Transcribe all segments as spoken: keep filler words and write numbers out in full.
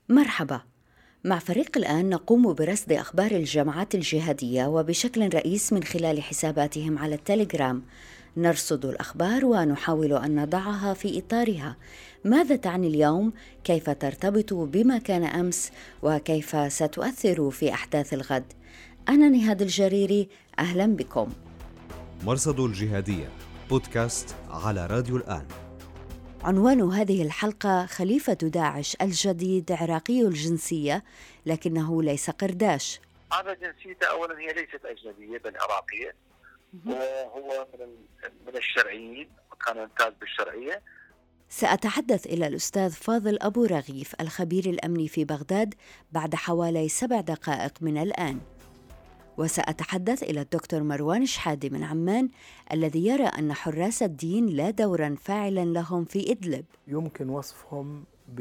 مرحبا. مع فريق الآن نقوم برصد أخبار الجماعات الجهادية وبشكل رئيس من خلال حساباتهم على التليجرام. نرصد الأخبار ونحاول أن نضعها في إطارها. ماذا تعني اليوم؟ كيف ترتبط بما كان أمس؟ وكيف ستؤثر في أحداث الغد؟ أنا نهاد الجريري، أهلا بكم. مرصد الجهادية بودكاست على راديو الآن. عنوان هذه الحلقة: خليفة داعش الجديد عراقي الجنسية لكنه ليس قرداش. هذا جنسيته أولا هي ليست أجنبية بل عراقية، وهو من من الشرعيين وكان يمتاز بالشرعية. سأتحدث إلى الأستاذ فاضل أبو رغيف الخبير الأمني في بغداد بعد حوالي سبع دقائق من الآن. وسأتحدث إلى الدكتور مروان شحادي من عمان الذي يرى أن حراس الدين لا دورا فاعلا لهم في إدلب. يمكن وصفهم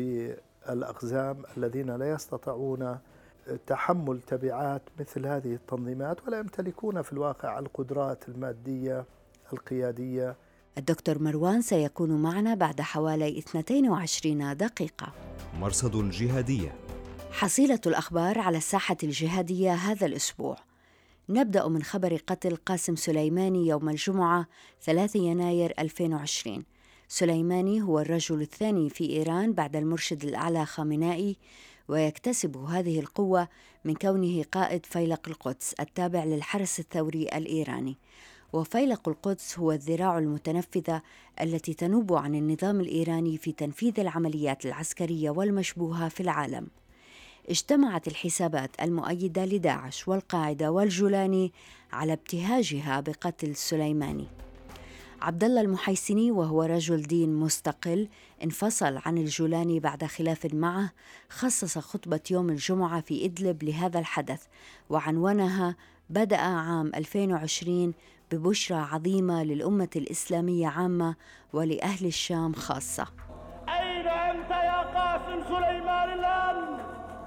بالأقزام الذين لا يستطيعون تحمل تبعات مثل هذه التنظيمات ولا يمتلكون في الواقع القدرات المادية القيادية. الدكتور مروان سيكون معنا بعد حوالي اثنتين وعشرين دقيقة. مرصد الجهادية، حصيلة الأخبار على الساحة الجهادية هذا الأسبوع. نبدأ من خبر قتل قاسم سليماني يوم الجمعة ثلاثة يناير ألفين وعشرين. سليماني هو الرجل الثاني في إيران بعد المرشد الأعلى خامنائي، ويكتسب هذه القوة من كونه قائد فيلق القدس التابع للحرس الثوري الإيراني. وفيلق القدس هو الذراع المتنفذة التي تنوب عن النظام الإيراني في تنفيذ العمليات العسكرية والمشبوهة في العالم. اجتمعت الحسابات المؤيدة لداعش والقاعدة والجولاني على ابتهاجها بقتل سليماني. عبد الله المحيسني وهو رجل دين مستقل انفصل عن الجولاني بعد خلاف معه، خصص خطبة يوم الجمعة في إدلب لهذا الحدث وعنونها: بدأ عام ألفين وعشرين ببشرى عظيمة للأمة الإسلامية عامة ولأهل الشام خاصة. أين أنت يا قاسم سليمان الآن؟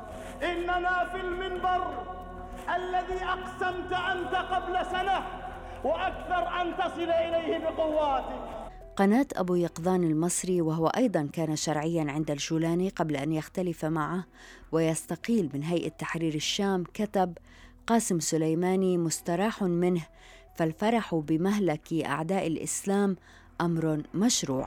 إننا في المنبر الذي أقسمت أنت قبل سنة وأكثر أن تصل إليه بقواتك. قناة أبو يقظان المصري، وهو أيضا كان شرعيا عند الجولاني قبل أن يختلف معه ويستقيل من هيئة تحرير الشام، كتب: قاسم سليماني مستراح منه، فالفرح بمهلك أعداء الإسلام أمر مشروع.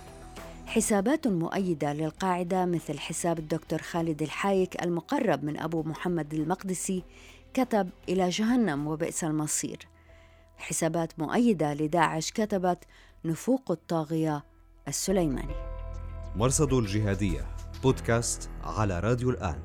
حسابات مؤيدة للقاعدة مثل حساب الدكتور خالد الحايك المقرب من أبو محمد المقدسي كتب: إلى جهنم وبئس المصير. حسابات مؤيدة لداعش كتبت: نفوق الطاغية السليماني. مرصد الجهادية بودكاست على راديو الآن.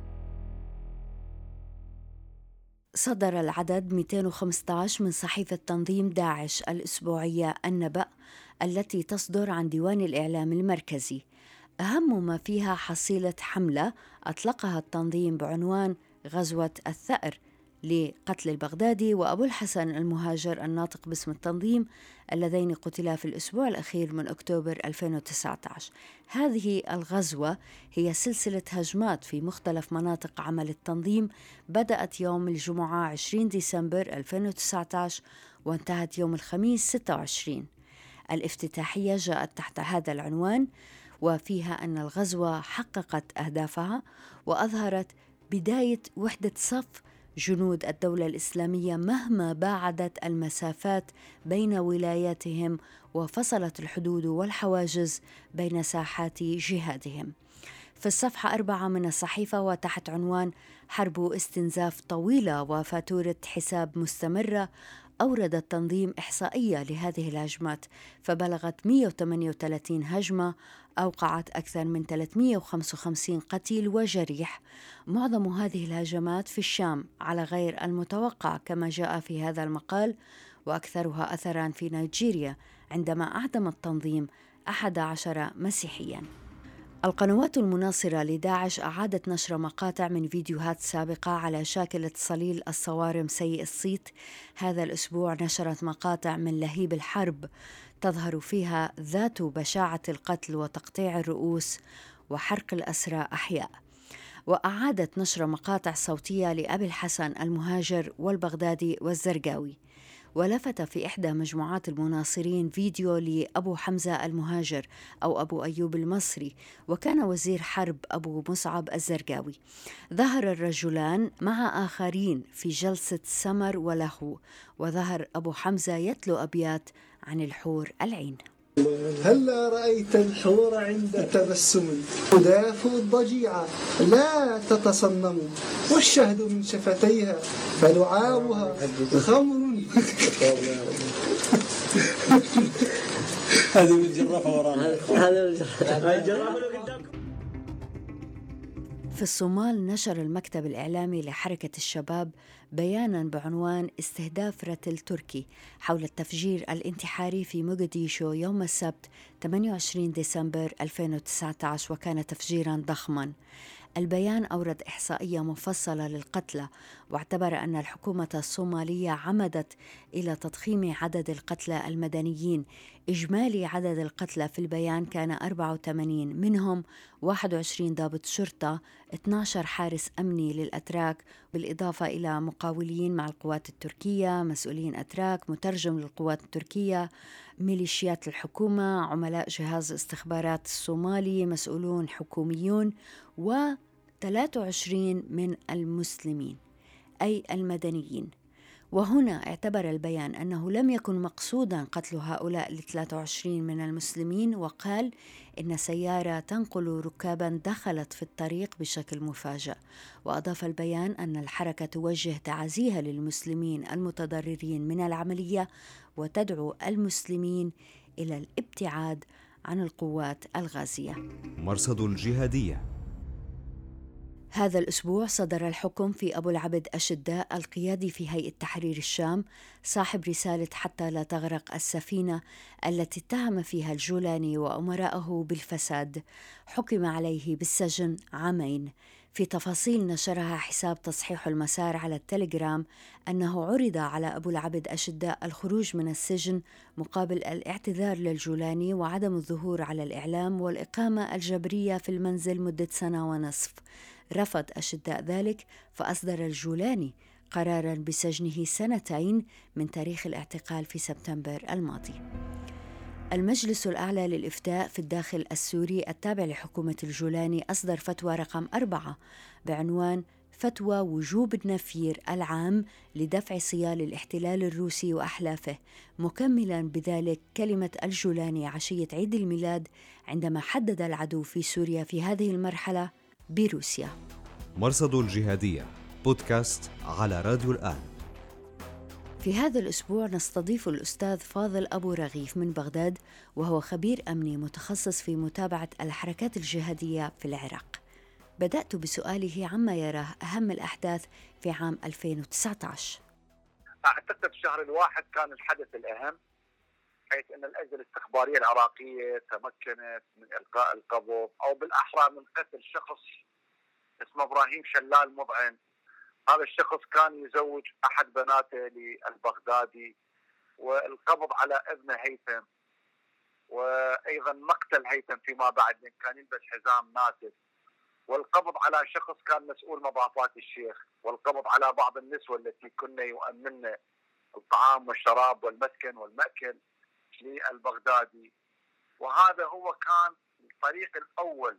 صدر العدد مئتين وخمسة عشر من صحيفة تنظيم داعش الأسبوعية النبأ التي تصدر عن ديوان الإعلام المركزي. أهم ما فيها حصيلة حملة أطلقها التنظيم بعنوان غزوة الثأر لقتل البغدادي وأبو الحسن المهاجر الناطق باسم التنظيم، اللذين قتلا في الأسبوع الأخير من أكتوبر ألفين وتسعة عشر. هذه الغزوة هي سلسلة هجمات في مختلف مناطق عمل التنظيم، بدأت يوم الجمعة عشرين ديسمبر ألفين وتسعة عشر وانتهت يوم الخميس ستة وعشرين. الافتتاحية جاءت تحت هذا العنوان، وفيها أن الغزوة حققت أهدافها وأظهرت بداية وحدة صف جنود الدولة الإسلامية مهما باعدت المسافات بين ولاياتهم وفصلت الحدود والحواجز بين ساحات جهادهم. في الصفحة أربعة من الصحيفة وتحت عنوان حرب استنزاف طويلة وفاتورة حساب مستمرة، أورد التنظيم إحصائية لهذه الهجمات، فبلغت مئة وثمانية وثلاثين هجمة أوقعت أكثر من ثلاثمئة وخمسة وخمسين قتيل وجريح. معظم هذه الهجمات في الشام على غير المتوقع كما جاء في هذا المقال، وأكثرها أثراً في نيجيريا عندما أعدم التنظيم أحد عشر مسيحياً. القنوات المناصرة لداعش أعادت نشر مقاطع من فيديوهات سابقة على شاكلة صليل الصوارم سيء الصيت. هذا الأسبوع نشرت مقاطع من لهيب الحرب تظهر فيها ذات بشاعة القتل وتقطيع الرؤوس وحرق الأسرى أحياء. وأعادت نشر مقاطع صوتية لأبي الحسن المهاجر والبغدادي والزرقاوي. ولفت في إحدى مجموعات المناصرين فيديو لأبو حمزة المهاجر أو أبو أيوب المصري، وكان وزير حرب أبو مصعب الزرقاوي. ظهر الرجلان مع آخرين في جلسة سمر ولهو، وظهر أبو حمزة يتلو أبيات عن الحور العين. هلا رأيت الحور عند تبسم تدافع الضجيعة لا تتصنم، والشهد من شفتيها فلعابها خمر. هذه من جرافة ورانا. في الصومال نشر المكتب الإعلامي لحركة الشباب بياناً بعنوان استهداف رتل تركي حول التفجير الانتحاري في موغاديشو يوم السبت ثمانية وعشرين ديسمبر ألفين وتسعة عشر، وكان تفجيراً ضخماً. البيان أورد إحصائية مفصلة للقتلى، واعتبر أن الحكومة الصومالية عمدت إلى تضخيم عدد القتلى المدنيين. إجمالي عدد القتلى في البيان كان أربعة وثمانين، منهم واحد وعشرين ضابط شرطة، اثني عشر حارس أمني للأتراك، بالإضافة إلى مقاولين مع القوات التركية، مسؤولين أتراك، مترجم للقوات التركية، ميليشيات الحكومة، عملاء جهاز الاستخبارات الصومالي، مسؤولون حكوميون، و ثلاثة وعشرين من المسلمين أي المدنيين. وهنا اعتبر البيان أنه لم يكن مقصودا قتل هؤلاء الثلاثة وعشرين من المسلمين، وقال إن سيارة تنقل ركابا دخلت في الطريق بشكل مفاجئ. وأضاف البيان أن الحركة توجه تعازيها للمسلمين المتضررين من العملية، وتدعو المسلمين إلى الابتعاد عن القوات الغازية. مرصد الجهادية. هذا الأسبوع صدر الحكم في أبو العبد أشداء القيادي في هيئة تحرير الشام، صاحب رسالة حتى لا تغرق السفينة، التي اتهم فيها الجولاني وأمراءه بالفساد. حكم عليه بالسجن عامين. في تفاصيل نشرها حساب تصحيح المسار على التليجرام أنه عرض على أبو العبد أشداء الخروج من السجن مقابل الاعتذار للجولاني وعدم الظهور على الإعلام والإقامة الجبرية في المنزل مدة سنة ونصف. رفض أشداء ذلك، فأصدر الجولاني قراراً بسجنه سنتين من تاريخ الاعتقال في سبتمبر الماضي. المجلس الأعلى للإفتاء في الداخل السوري التابع لحكومة الجولاني أصدر فتوى رقم أربعة بعنوان فتوى وجوب النفير العام لدفع صيال الاحتلال الروسي وأحلافه، مكملاً بذلك كلمة الجولاني عشية عيد الميلاد عندما حدد العدو في سوريا في هذه المرحلة بروسيا. مرصد الجهادية بودكاست على راديو الآن. في هذا الأسبوع نستضيف الأستاذ فاضل أبو رغيف من بغداد، وهو خبير أمني متخصص في متابعة الحركات الجهادية في العراق. بدأت بسؤاله عما يراه أهم الأحداث في عام ألفين وتسعة عشر. أعتقد شهر الواحد كان الحدث الأهم، حيث أن الأجهزة الاستخبارية العراقية تمكنت من إلقاء القبض أو بالأحرى من قتل شخص اسمه إبراهيم شلال مضعن. هذا الشخص كان يزوج أحد بناته للبغدادي، والقبض على ابنه هيثم، وأيضا مقتل هيثم فيما بعد من كان يلبس حزام ناسف، والقبض على شخص كان مسؤول مضافات الشيخ، والقبض على بعض النسوة التي كنا يؤمن الطعام والشراب والمسكن والمأكل للبغدادي. وهذا هو كان الطريق الأول،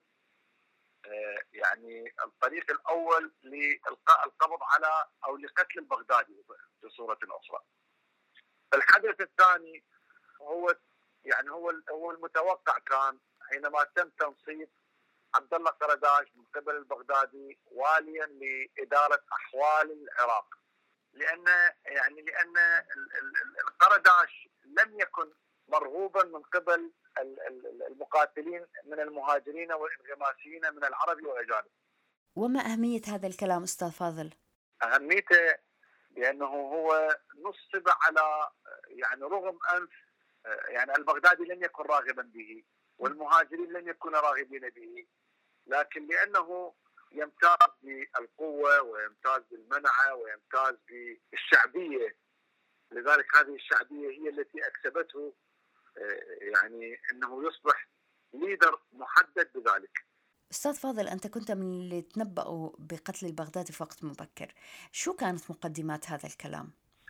يعني الطريق الأول لإلقاء القبض على أو لقتل البغدادي بصورة أخرى. الحدث الثاني هو يعني هو هو المتوقع كان حينما تم تنصيب عبد الله قرداش من قبل البغدادي واليا لإدارة أحوال العراق، لأن يعني لأن القرداش لم يكن مرغوبا من قبل المقاتلين من المهاجرين والانغماسيين من العرب والأجانب. وما أهمية هذا الكلام أستاذ فاضل؟ أهميته لأنه هو نصب على يعني رغم أنف يعني البغدادي لم يكن راغبا به والمهاجرين لم يكونوا راغبين به، لكن لأنه يمتاز بالقوة ويمتاز بالمنعة ويمتاز بالشعبية، لذلك هذه الشعبية هي التي أكسبته يعني أنه يصبح ليدر محدد بذلك. أستاذ فاضل، أنت كنت من اللي تنبأوا بقتل البغدادي في وقت مبكر، شو كانت مقدمات هذا الكلام؟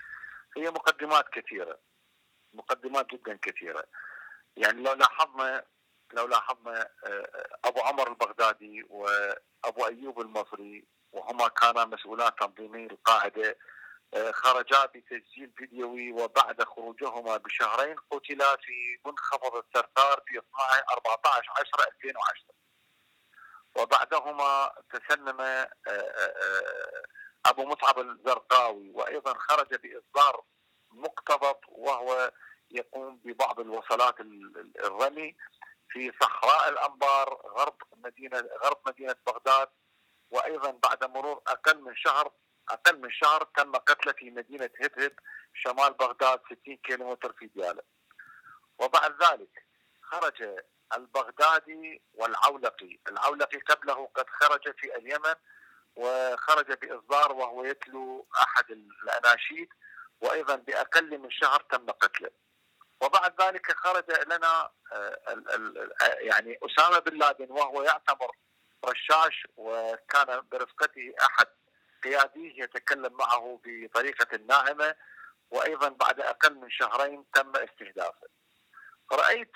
هي مقدمات كثيرة، مقدمات جدا كثيرة. يعني لو لاحظنا لو لاحظنا أبو عمر البغدادي وأبو أيوب المصري، وهما كانا مسؤولان تنظيمي القاعدة، خرجا بتسجيل فيديوي، وبعد خروجهما بشهرين قتلا في منخفض الثرثار في أربعة عشر عشرة ألفين وعشرة. وبعدهما تسنم أبو مصعب الزرقاوي، وأيضا خرج بإصدار مقتضب وهو يقوم ببعض الوصلات الرمي في صحراء الأنبار غرب مدينة غرب مدينة بغداد. وأيضا بعد مرور أقل من شهر أقل من شهر تم قتله في مدينة هدهد شمال بغداد ستين كيلومتر في ديالى. وبعد ذلك خرج البغدادي والعولقي، العولقي قبله قد خرج في اليمن وخرج بإصدار وهو يتلو أحد الأناشيد، وأيضا بأقل من شهر تم قتله. وبعد ذلك خرج لنا يعني أسامة بن لادن وهو يعتبر رشاش، وكان برفقته أحد قياديه يتكلم معه بطريقة ناعمة، وأيضا بعد أقل من شهرين تم استهدافه. رأيت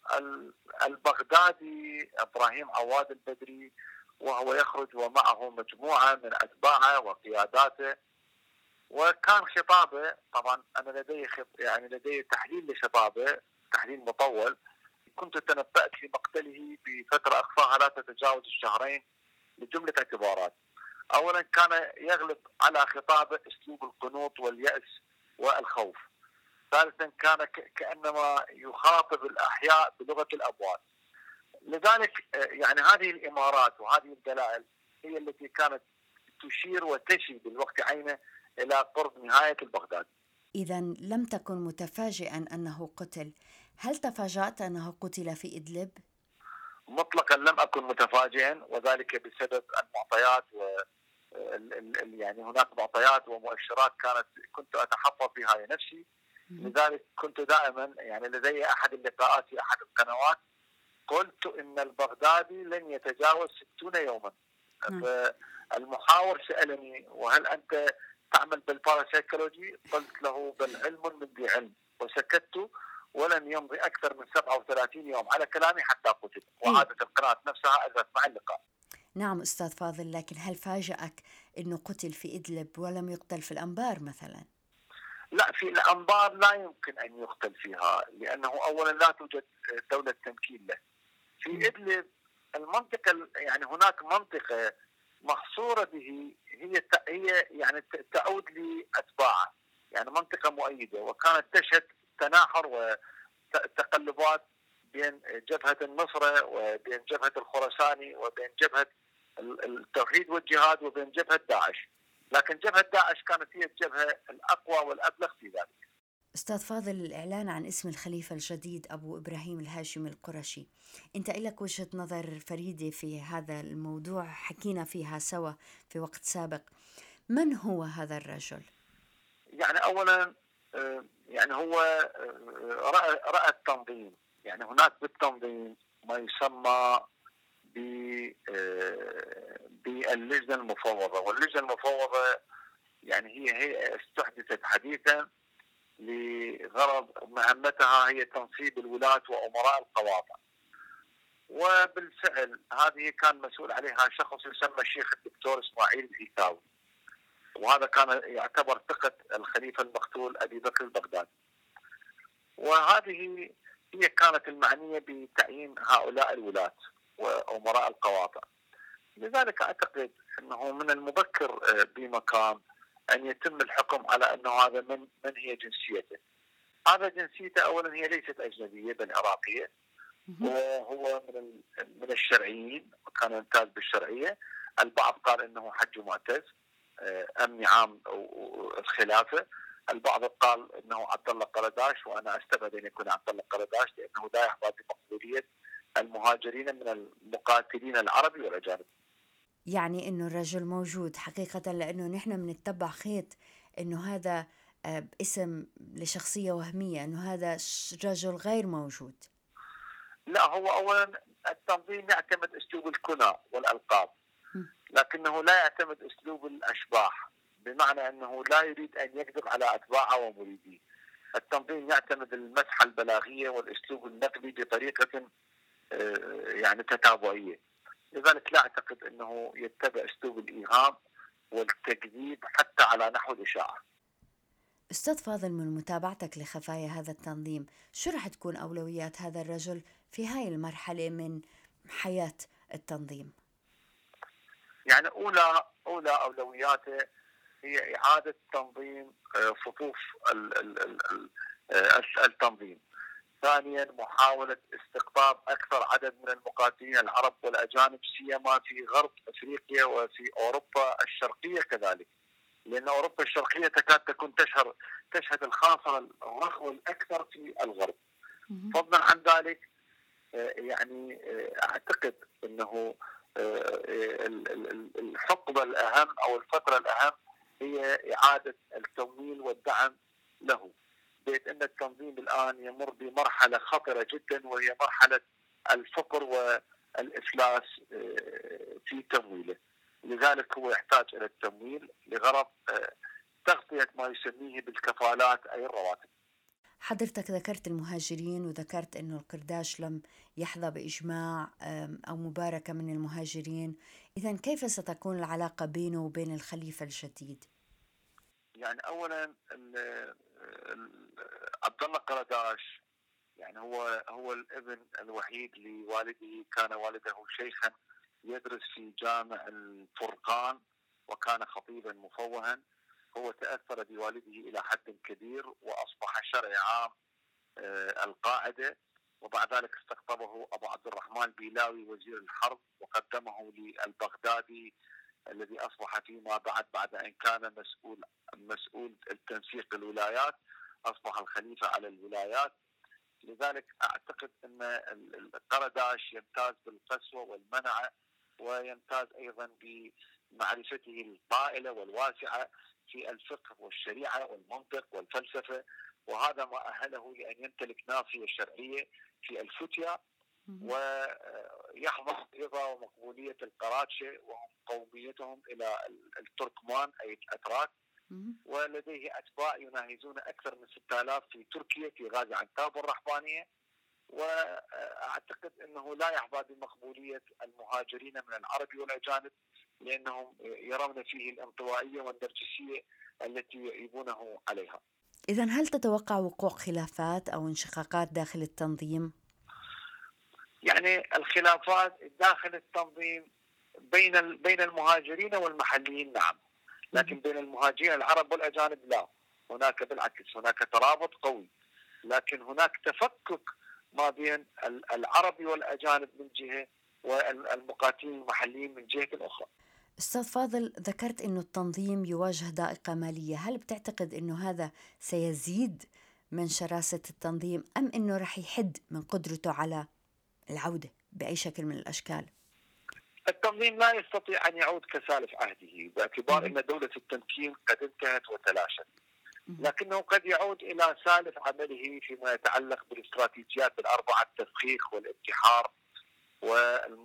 البغدادي إبراهيم عواد البدري وهو يخرج ومعه مجموعة من أتباعه وقياداته، وكان خطابه، طبعا أنا لدي خط يعني لدي تحليل لخطابه، تحليل مطول. كنت تنبأت لمقتله بفترة أقصاها لا تتجاوز الشهرين لجملة اعتبارات. أولا كان يغلب على خطابه أسلوب القنوط واليأس والخوف. ثالثا كان كأنما يخاطب الأحياء بلغة الأموات. لذلك يعني هذه الإمارات وهذه الدلائل هي التي كانت تشير وتشي بالوقت عينه إلى قرب نهاية البغداد. إذا لم تكن متفاجئا أنه قتل، هل تفاجأت أنه قتل في إدلب؟ مطلقا لم أكن متفاجئا، وذلك بسبب المعطيات و يعني هناك معطيات ومؤشرات كانت كنت أتحفظ بها لنفسي. لذلك كنت دائما يعني لدي أحد اللقاءات في أحد القنوات قلت إن البغدادي لن يتجاوز ستون يوما. فالمحاور سألني وهل أنت تعمل بالباراسيكولوجي؟ قلت له بل علم من ذي علم، وسكت. ولن يمضي أكثر من سبعة وثلاثين يوم على كلامي حتى قتل، وعادت القناة نفسها أجرت مع اللقاء. نعم أستاذ فاضل، لكن هل فاجأك أنه قتل في إدلب ولم يقتل في الأنبار مثلا؟ لا، في الأنبار لا يمكن أن يقتل فيها، لأنه أولا لا توجد دولة تمكين له. في إدلب المنطقة يعني هناك منطقة محصورة به، هي هي يعني تعود لأتباعه، يعني منطقة مؤيدة، وكانت تشهد تناحر وتقلبات بين جبهة النصرة وبين جبهة الخراساني وبين جبهة التوحيد والجهاد وبين جبهة داعش. لكن جبهة داعش كانت هي الجبهة الأقوى والأبلغ في ذلك. أستاذ فاضل، الإعلان عن اسم الخليفة الجديد أبو إبراهيم الهاشمي القرشي، أنت لك وجهة نظر فريدة في هذا الموضوع، حكينا فيها سوا في وقت سابق. من هو هذا الرجل؟ يعني أولا يعني هو رأى, رأى التنظيم، يعني هناك بالتنظيم ما يسمى باللجنة المفوضة، واللجنة المفوضة يعني هي هي استحدثت حديثا لغرض مهمتها هي تنصيب الولاة وأمراء القواطع. وبالفعل هذه كان مسؤول عليها شخص يسمى الشيخ الدكتور إسماعيل الهيثاوي، وهذا كان يعتبر ثقة الخليفة المقتول أبي بكر البغدادي. وهذه هي كانت المعنية بتعيين هؤلاء الولاة وأمراء القواطع. لذلك أعتقد أنه من المبكر بمكان أن يتم الحكم على أنه هذا من من هي جنسيته. هذا جنسيته أولا هي ليست أجنبية بل عراقية، وهو من من الشرعيين وكان يمتاز بالشرعية. البعض قال أنه حج معتز أمني عام الخلافة، البعض قال أنه عبد الله قرداش، وأنا أستبعد أن يكون عبد الله قرداش لأنه لا يحظى بمقبولية المهاجرين من المقاتلين العربي والأجانب. يعني إنه الرجل موجود حقيقة، لأنه نحن بنتبع خيط إنه هذا اسم لشخصية وهمية، إنه هذا رجل غير موجود. لا، هو أولا التنظيم يعتمد أسلوب الكنى والألقاب، لكنه لا يعتمد أسلوب الأشباح. بمعنى أنه لا يريد أن يكذب على أتباعه ومريديه. التنظيم يعتمد المسحة البلاغية والأسلوب النقدي بطريقة يعني تتابعية، لذلك لا أعتقد أنه يتبع أسلوب الإيهام والتكذيب حتى على نحو الإشاعة. أستاذ فاضل، من متابعتك لخفايا هذا التنظيم، شو رح تكون أولويات هذا الرجل في هاي المرحلة من حياة التنظيم؟ يعني أولى أولى أولوياته هي إعادة تنظيم صفوف التنظيم. ثانيا محاولة استقطاب أكثر عدد من المقاتلين العرب والأجانب، سيما في غرب أفريقيا وفي أوروبا الشرقية كذلك، لأن أوروبا الشرقية تكاد تكون تشهر تشهد الخاصرة الرخوة الأكثر في الغرب. فضلا عن ذلك يعني أعتقد أنه الحقبة الأهم أو الفترة الأهم هي إعادة التمويل والدعم له، بأن التنظيم الآن يمر بمرحلة خطرة جدا، وهي مرحلة الفقر والإفلاس في تمويله. لذلك هو يحتاج إلى التمويل لغرض تغطية ما يسميه بالكفالات أي الرواتب. حضرتك ذكرت المهاجرين وذكرت أنه القرداش لم يحظى بإجماع أو مباركة من المهاجرين، إذن كيف ستكون العلاقة بينه وبين الخليفة الجديد؟ يعني أولا عبد الله قرداش يعني هو هو الابن الوحيد لوالده، كان والده شيخا يدرس في جامع الفرقان وكان خطيبا مفوها. هو تأثر بوالده إلى حد كبير وأصبح شرعي عام القاعدة، وبعد ذلك استقطبه أبو عبد الرحمن بيلاوي وزير الحرب وقدمه للبغدادي الذي أصبح فيما بعد بعد أن كان مسؤول مسؤول التنسيق الولايات أصبح الخليفة على الولايات. لذلك أعتقد أن القرداش يمتاز بالقسوة والمنعة، ويمتاز أيضا بمعرفته الطائلة والواسعة في الفقه والشريعة والمنطق والفلسفة، وهذا ما أهله لأن يمتلك ناصية شرعية في الفتيا، ويحظى رضا ومقبولية القرادشة وهم قوميتهم إلى التركمان أي الأتراك، ولديه أتباع يناهزون أكثر من ستة آلاف في تركيا في غازي عنتاب والرحبانية. وأعتقد أنه لا يحظى بمقبولية المهاجرين من العرب والأجانب، لأنهم يرون فيه الانطوائية والنرجسية التي يعيبونه عليها. إذن هل تتوقع وقوع خلافات أو انشقاقات داخل التنظيم؟ يعني الخلافات داخل التنظيم بين بين المهاجرين والمحليين نعم، لكن بين المهاجرين العرب والأجانب لا، هناك بالعكس هناك ترابط قوي، لكن هناك تفكك ما بين العرب والأجانب من جهة والمقاتلين المحليين من جهة أخرى. أستاذ فاضل، ذكرت أنه التنظيم يواجه ضائقة مالية، هل بتعتقد أنه هذا سيزيد من شراسة التنظيم أم أنه رح يحد من قدرته على العودة بأي شكل من الأشكال؟ التنظيم لا يستطيع أن يعود كسالف عهده باعتبار أن دولة التمكين قد انتهت وتلاشت، لكنه قد يعود إلى سالف عمله فيما يتعلق بالاستراتيجيات الأربعة: التفخيخ والانتحار والم...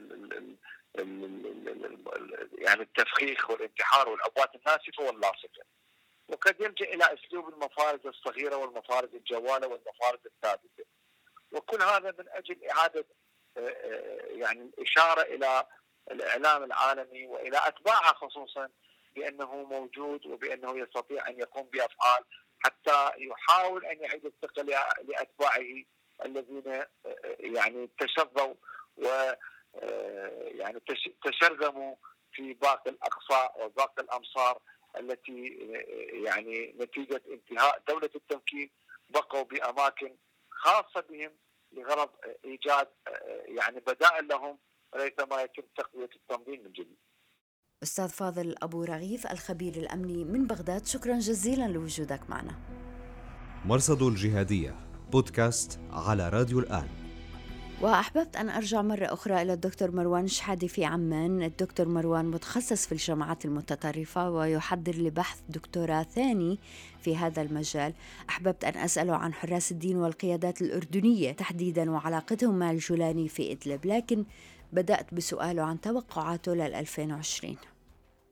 يعني التفخيخ والانتحار والعبوات الناسفة واللاصقة، وقد يلجأ إلى أسلوب المفارز الصغيرة والمفارز الجوالة والمفارز الثابتة، وكل هذا من أجل إعادة يعني الإشارة إلى الإعلام العالمي وإلى أتباعه خصوصا بأنه موجود وبأنه يستطيع أن يقوم بأفعال حتى يحاول أن يعيد الثقة لأتباعه الذين يعني تشظوا و يعني تشرذموا في باقي الأقصى وباقي الأمصار التي يعني نتيجة انتهاء دولة التمكين بقوا بأماكن خاصة بهم لغرض إيجاد يعني بدائل لهم ريثما يتم تقوية التنظيم من جديد. أستاذ فاضل أبو رغيف الخبير الأمني من بغداد، شكرا جزيلا لوجودك معنا. مرصد الجهادية بودكاست على راديو الآن. وأحببت أن أرجع مرة أخرى إلى الدكتور مروان شحادي في عمان. الدكتور مروان متخصص في الجامعات المتطرفة ويحضر لبحث دكتوراه ثاني في هذا المجال. أحببت أن أسأله عن حراس الدين والقيادات الأردنية تحديدا وعلاقتهم مع الجولاني في إدلب، لكن بدأت بسؤاله عن توقعاته لل ألفين وعشرين.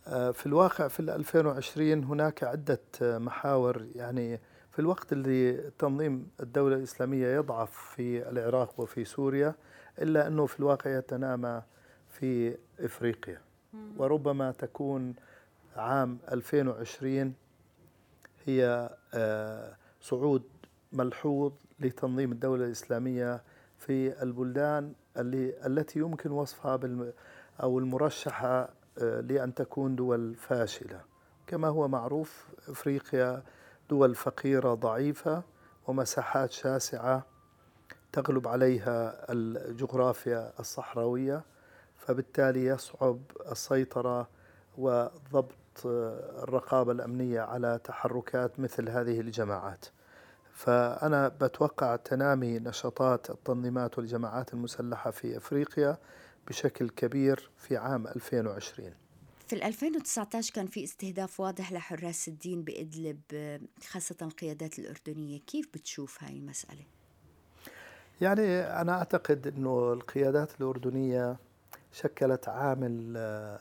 في الواقع في ألفين وعشرين هناك عدة محاور. يعني في الوقت اللي تنظيم الدولة الإسلامية يضعف في العراق وفي سوريا، إلا أنه في الواقع يتنامى في إفريقيا، وربما تكون عام ألفين وعشرين هي صعود ملحوظ لتنظيم الدولة الإسلامية في البلدان اللي التي يمكن وصفها بال أو المرشحة لأن تكون دول فاشلة. كما هو معروف، إفريقيا دول فقيرة ضعيفة ومساحات شاسعة تغلب عليها الجغرافيا الصحراوية، فبالتالي يصعب السيطرة وضبط الرقابة الأمنية على تحركات مثل هذه الجماعات. فأنا بتوقع تنامي نشاطات التنظيمات والجماعات المسلحة في أفريقيا بشكل كبير في عام ألفين وعشرين. في ألفين وتسعة عشر كان في استهداف واضح لحراس الدين بإدلب، خاصة القيادات الأردنية. كيف بتشوف هاي المسألة؟ يعني أنا أعتقد أنه القيادات الأردنية شكلت عامل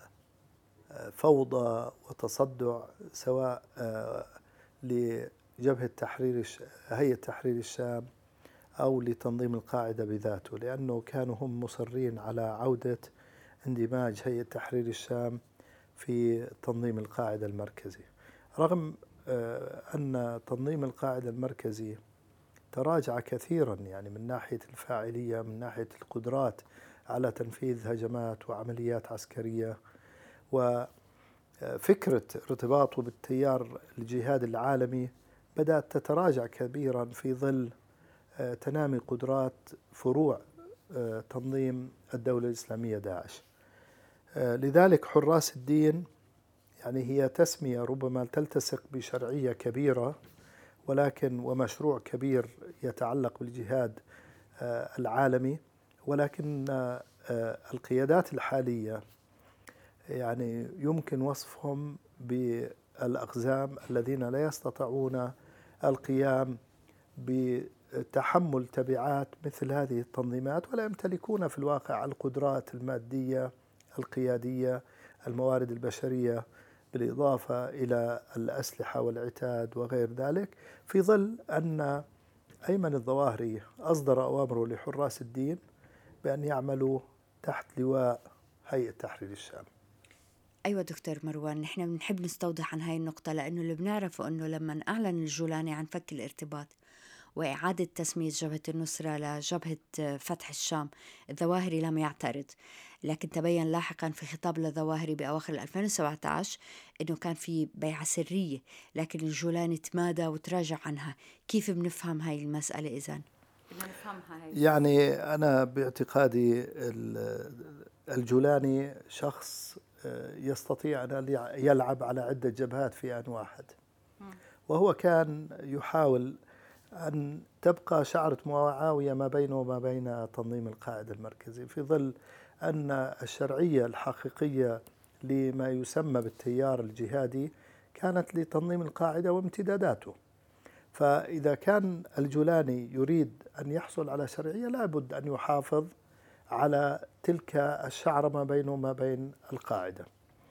فوضى وتصدع، سواء لجبهة تحرير هيئة تحرير الشام أو لتنظيم القاعدة بذاته، لأنه كانوا هم مصرين على عودة اندماج هيئة تحرير الشام في تنظيم القاعدة المركزي، رغم أن تنظيم القاعدة المركزي تراجع كثيرا، يعني من ناحية الفاعلية، من ناحية القدرات على تنفيذ هجمات وعمليات عسكرية، وفكرة ارتباطه بالتيار الجهاد العالمي بدأت تتراجع كبيرا في ظل تنامي قدرات فروع تنظيم الدولة الإسلامية داعش. لذلك حراس الدين يعني هي تسمية ربما تلتصق بشرعية كبيرة، ولكن ومشروع كبير يتعلق بالجهاد العالمي، ولكن القيادات الحالية يعني يمكن وصفهم بالأقزام الذين لا يستطيعون القيام بتحمل تبعات مثل هذه التنظيمات، ولا يمتلكون في الواقع القدرات المادية القيادية، الموارد البشرية، بالإضافة إلى الأسلحة والعتاد وغير ذلك، في ظل أن أيمن الظواهري أصدر أوامره لحراس الدين بأن يعملوا تحت لواء هيئة تحرير الشام. أيوة دكتور مروان، نحن بنحب نستوضح عن هاي النقطة، لأنه اللي بنعرفه أنه لما أعلن الجولاني عن فك الارتباط وإعادة تسمية جبهة النصرة لجبهة فتح الشام، الظواهري لم يعترض، لكن تبين لاحقا في خطاب للظواهري بأواخر ألفين وسبعة عشر أنه كان في بيعة سرية، لكن الجولاني تمادى وتراجع عنها. كيف بنفهم هاي المسألة إذن؟ يعني أنا باعتقادي الجولاني شخص يستطيع أن يلعب على عدة جبهات في آن واحد، وهو كان يحاول أن تبقى شعرة معاوية ما بينه وما بين تنظيم القاعدة المركزي، في ظل أن الشرعية الحقيقية لما يسمى بالتيار الجهادي كانت لتنظيم القاعدة وامتداداته. فإذا كان الجولاني يريد أن يحصل على شرعية لابد أن يحافظ على تلك الشعرة ما بينه وما بين القاعدة.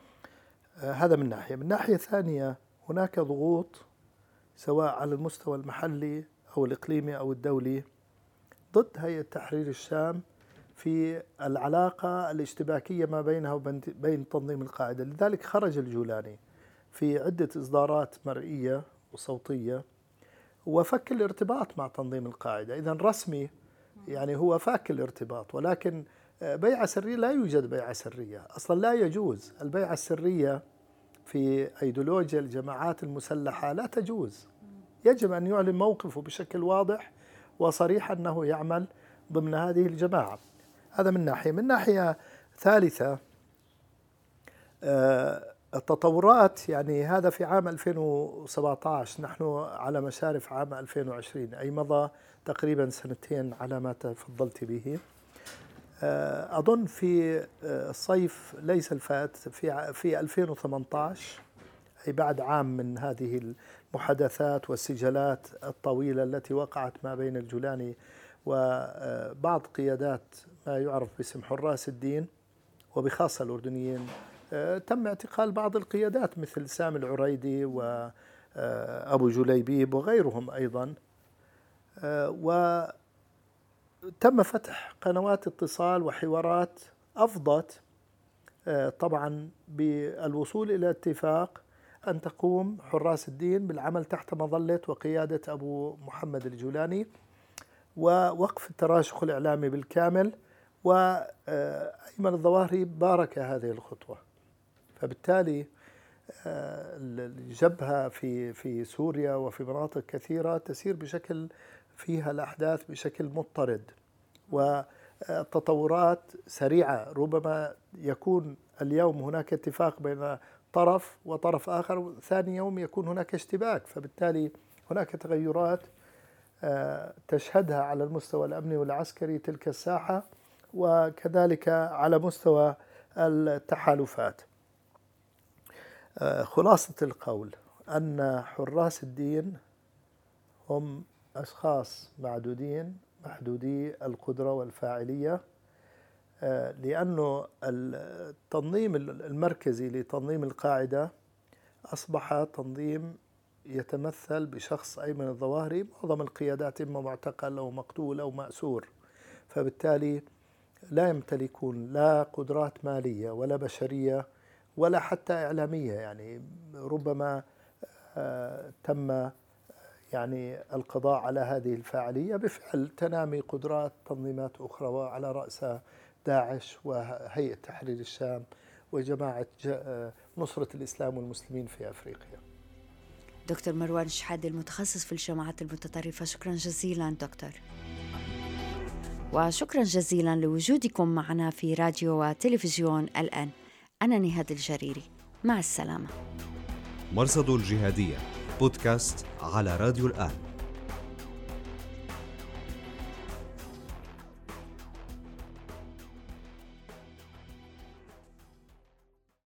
هذا من ناحية. من ناحية ثانية هناك ضغوط سواء على المستوى المحلي أو الإقليمي أو الدولي ضد هيئة تحرير الشام في العلاقة الاشتباكية ما بينها وبين تنظيم القاعدة. لذلك خرج الجولاني في عدة إصدارات مرئية وصوتية وفك الارتباط مع تنظيم القاعدة. إذن رسمي يعني هو فاك الارتباط، ولكن بيعة سرية لا يوجد بيعة سرية أصلا، لا يجوز البيعة السرية في أيديولوجيا الجماعات المسلحة، لا تجوز. يجب أن يعلن موقفه بشكل واضح وصريح أنه يعمل ضمن هذه الجماعة. هذا من ناحية. من ناحية ثالثة التطورات، يعني هذا في عام ألفين وسبعة عشر، نحن على مشارف عام ألفين وعشرين، أي مضى تقريبا سنتين على ما تفضلت به. أظن في الصيف ليس الفات في في ألفين وثمانية عشر، أي بعد عام من هذه المحادثات والسجالات الطويلة التي وقعت ما بين الجولاني وبعض قيادات ما يعرف باسم حراس الدين، وبخاصة الأردنيين تم اعتقال بعض القيادات مثل سامي العريدي وأبو جليبيب وغيرهم أيضا، وتم فتح قنوات اتصال وحوارات أفضت طبعا بالوصول إلى اتفاق أن تقوم حراس الدين بالعمل تحت مظلة وقيادة أبو محمد الجولاني ووقف التراشق الإعلامي بالكامل، وأيمن الظواهري بارك هذه الخطوة. فبالتالي الجبهة في في سوريا وفي مناطق كثيرة تسير بشكل فيها الأحداث بشكل مضطرد وتطورات سريعة. ربما يكون اليوم هناك اتفاق بين طرف وطرف آخر، ثاني يوم يكون هناك اشتباك، فبالتالي هناك تغيرات تشهدها على المستوى الأمني والعسكري تلك الساحة، وكذلك على مستوى التحالفات. خلاصة القول أن حراس الدين هم أشخاص معدودين محدودي القدرة والفاعلية، لأنه التنظيم المركزي لتنظيم القاعدة أصبح تنظيم يتمثل بشخص أيمن الظواهري، معظم القيادات إما معتقل أو مقتول أو مأسور، فبالتالي لا يمتلكون لا قدرات مالية ولا بشرية ولا حتى إعلامية. يعني ربما تم يعني القضاء على هذه الفاعلية بفعل تنامي قدرات تنظيمات أخرى، وعلى رأسها داعش وهيئة تحرير الشام وجماعة نصرة الإسلام والمسلمين في أفريقيا. دكتور مروان الشحادي المتخصص في الجماعات المتطرفة، شكرا جزيلا دكتور. وشكرا جزيلا لوجودكم معنا في راديو وتلفزيون الآن. أنا نهاد الجريري، مع السلامة. مرصد الجهادية بودكاست على راديو الآن.